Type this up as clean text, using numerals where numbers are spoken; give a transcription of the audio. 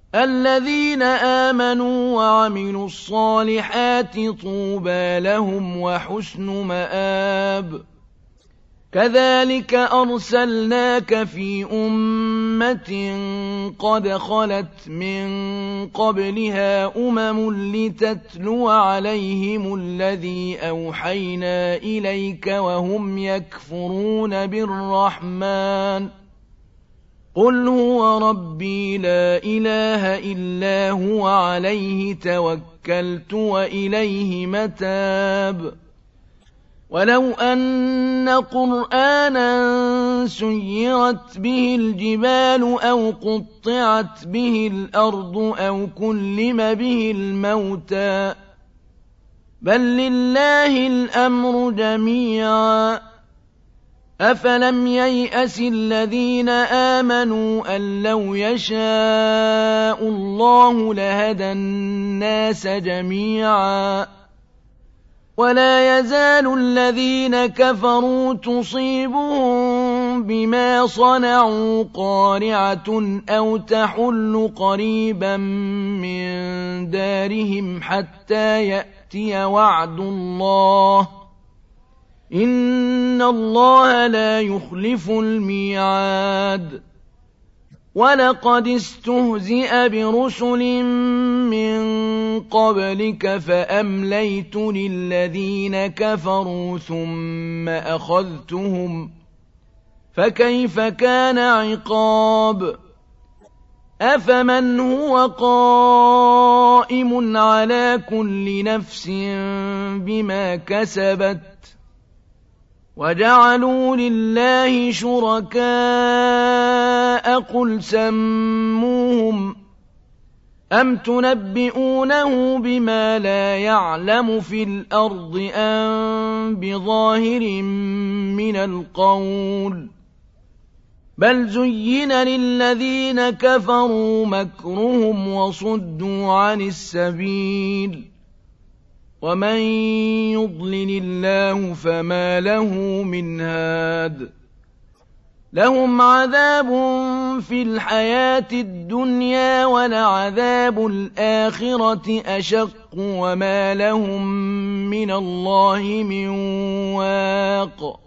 الذين آمنوا وعملوا الصالحات طوبى لهم وحسن مآب كذلك أرسلناك في أمة قد خلت من قبلها لتتلو عليهم الذي أوحينا إليك وهم يكفرون بالرحمن قل هو ربي لا إله إلا هو عليه توكلت وإليه متاب ولو أن قرآنا سيرت به الجبال أو قطعت به الأرض أو كلم به الموتى بل لله الأمر جميعا أفلم ييأس الذين آمنوا أن لو يشاء الله لهدى الناس جميعا ولا يزال الذين كفروا تصيبهم بما صنعوا قارعة أو تحل قريبا من دارهم حتى يأتي وعد الله إن الله لا يخلف الميعاد ولقد استهزئ برسل من قبلك فأمليت للذين كفروا ثم أخذتهم فكيف كان عقاب أفمن هو قائم على كل نفس بما كسبت وجعلوا لله شركاء قل سموهم أم تنبئونه بما لا يعلم في الأرض أم بظاهر من القول بل زين للذين كفروا مكرهم وصدوا عن السبيل ومن يضلل الله فما له من هاد لهم عذاب في الحياة الدنيا ولعذاب الآخرة أشق وما لهم من الله من واق